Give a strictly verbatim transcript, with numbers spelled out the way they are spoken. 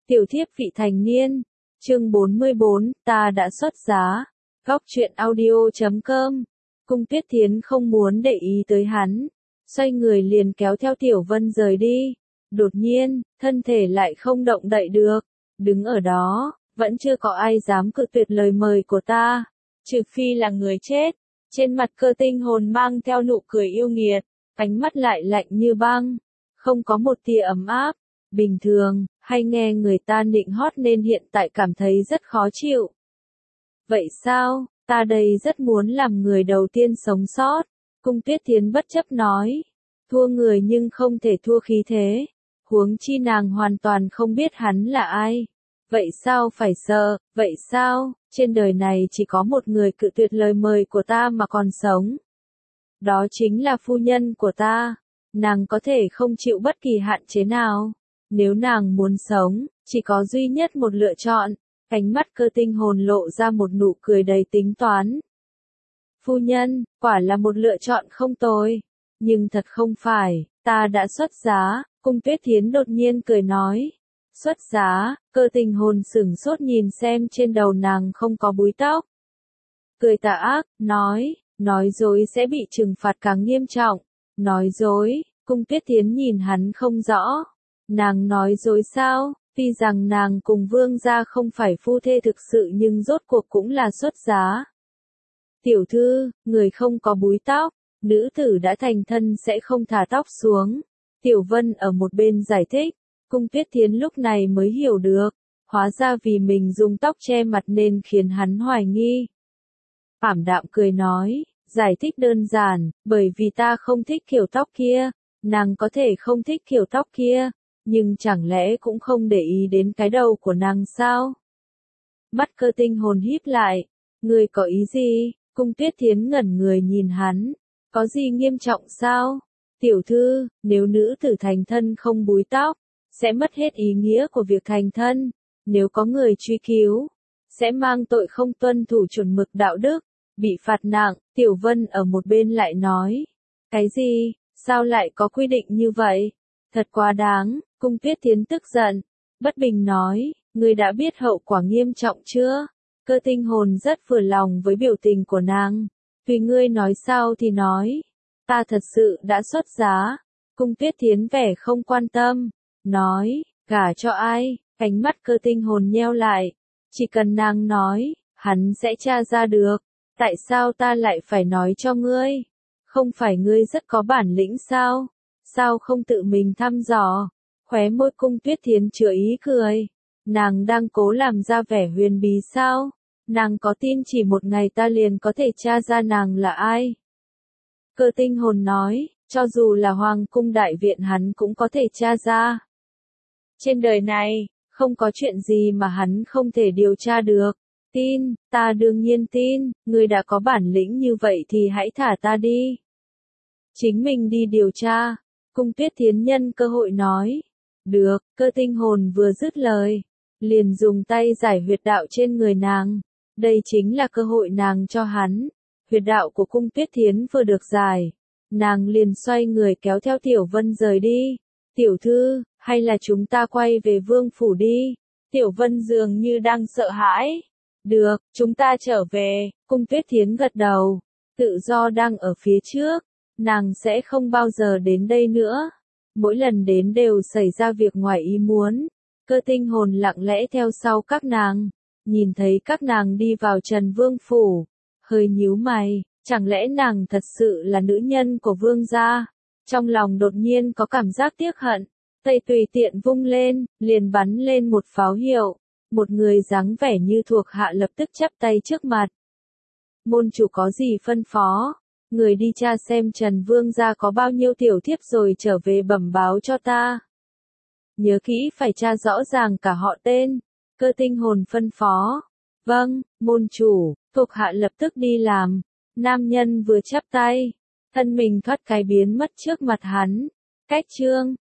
Tiểu thiếp vị thành niên. Chương bốn mươi bốn, ta đã xuất giá. Góc truyện audio chấm com. Cung Tuyết Thiến không muốn để ý tới hắn, xoay người liền kéo theo Tiểu Vân rời đi. Đột nhiên, thân thể lại không động đậy được, đứng ở đó, vẫn chưa có ai dám cự tuyệt lời mời của ta, trừ phi là người chết. Trên mặt Cơ Tinh Hồn mang theo nụ cười yêu nghiệt, ánh mắt lại lạnh như băng, không có một tia ấm áp. Bình thường, hay nghe người ta nịnh hót nên hiện tại cảm thấy rất khó chịu. Vậy sao, ta đây rất muốn làm người đầu tiên sống sót. Cung Tuyết Thiến bất chấp nói. Thua người nhưng không thể thua khí thế. Huống chi nàng hoàn toàn không biết hắn là ai. Vậy sao phải sợ, vậy sao, trên đời này chỉ có một người cự tuyệt lời mời của ta mà còn sống. Đó chính là phu nhân của ta. Nàng có thể không chịu bất kỳ hạn chế nào. Nếu nàng muốn sống, chỉ có duy nhất một lựa chọn. Cánh mắt Cơ Tinh Hồn lộ ra một nụ cười đầy tính toán. Phu nhân, quả là một lựa chọn không tồi. Nhưng thật không phải, ta đã xuất giá. Cung Tuyết Thiến đột nhiên cười nói. Xuất giá, Cơ Tinh Hồn sửng sốt nhìn xem trên đầu nàng không có búi tóc. Cười tà ác, nói, nói dối sẽ bị trừng phạt càng nghiêm trọng. Nói dối, Cung Tuyết Thiến nhìn hắn không rõ. Nàng nói dối sao? Tuy rằng nàng cùng vương gia không phải phu thê thực sự nhưng rốt cuộc cũng là xuất giá. Tiểu thư, người không có búi tóc, nữ tử đã thành thân sẽ không thả tóc xuống. Tiểu Vân ở một bên giải thích, Cung Tuyết Thiến lúc này mới hiểu được, hóa ra vì mình dùng tóc che mặt nên khiến hắn hoài nghi. Ảm đạm cười nói, giải thích đơn giản, bởi vì ta không thích kiểu tóc kia, nàng có thể không thích kiểu tóc kia. Nhưng chẳng lẽ cũng không để ý đến cái đầu của nàng sao? Mắt Cơ Tinh Hồn híp lại. Ngươi có ý gì? Cung Tuyết Thiến ngẩn người nhìn hắn. Có gì nghiêm trọng sao? Tiểu thư, nếu nữ tử thành thân không búi tóc, sẽ mất hết ý nghĩa của việc thành thân. Nếu có người truy cứu, sẽ mang tội không tuân thủ chuẩn mực đạo đức, bị phạt nặng. Tiểu Vân ở một bên lại nói. Cái gì? Sao lại có quy định như vậy? Thật quá đáng. Cung Tuyết Thiến tức giận, bất bình nói, ngươi đã biết hậu quả nghiêm trọng chưa? Cơ Tinh Hồn rất vừa lòng với biểu tình của nàng, tùy ngươi nói sao thì nói, ta thật sự đã xuất giá. Cung Tuyết Thiến vẻ không quan tâm, nói, gả cho ai? Cánh mắt Cơ Tinh Hồn nheo lại, chỉ cần nàng nói, hắn sẽ tra ra được. Tại sao ta lại phải nói cho ngươi? Không phải ngươi rất có bản lĩnh sao? Sao không tự mình thăm dò? Khóe môi Cung Tuyết Thiến chứa ý cười. Nàng đang cố làm ra vẻ huyền bí sao? Nàng có tin chỉ một ngày ta liền có thể tra ra nàng là ai? Cơ Tinh Hồn nói, cho dù là Hoàng cung đại viện hắn cũng có thể tra ra. Trên đời này, không có chuyện gì mà hắn không thể điều tra được. Tin, ta đương nhiên tin, ngươi đã có bản lĩnh như vậy thì hãy thả ta đi. Chính mình đi điều tra. Cung Tuyết Thiến nhân cơ hội nói. Được, Cơ Tinh Hồn vừa dứt lời, liền dùng tay giải huyệt đạo trên người nàng. Đây chính là cơ hội nàng cho hắn. Huyệt đạo của Cung Tuyết Thiến vừa được giải, nàng liền xoay người kéo theo Tiểu Vân rời đi. Tiểu thư, hay là chúng ta quay về vương phủ đi? Tiểu Vân dường như đang sợ hãi. Được, chúng ta trở về. Cung Tuyết Thiến gật đầu. Tự do đang ở phía trước, nàng sẽ không bao giờ đến đây nữa. Mỗi lần đến đều xảy ra việc ngoài ý muốn. Cơ Tinh Hồn lặng lẽ theo sau các nàng, nhìn thấy các nàng đi vào Trần Vương phủ, hơi nhíu mày, chẳng lẽ nàng thật sự là nữ nhân của vương gia? Trong lòng đột nhiên có cảm giác tiếc hận, tay tùy tiện vung lên, liền bắn lên một pháo hiệu. Một người dáng vẻ như thuộc hạ lập tức chắp tay trước mặt. Môn chủ có gì phân phó? Người đi tra xem Trần Vương gia có bao nhiêu tiểu thiếp rồi trở về bẩm báo cho ta. Nhớ kỹ phải tra rõ ràng cả họ tên. Cơ Tinh Hồn phân phó. Vâng, môn chủ. Thuộc hạ lập tức đi làm. Nam nhân vừa chắp tay, thân mình thoát cái biến mất trước mặt hắn. Cách chương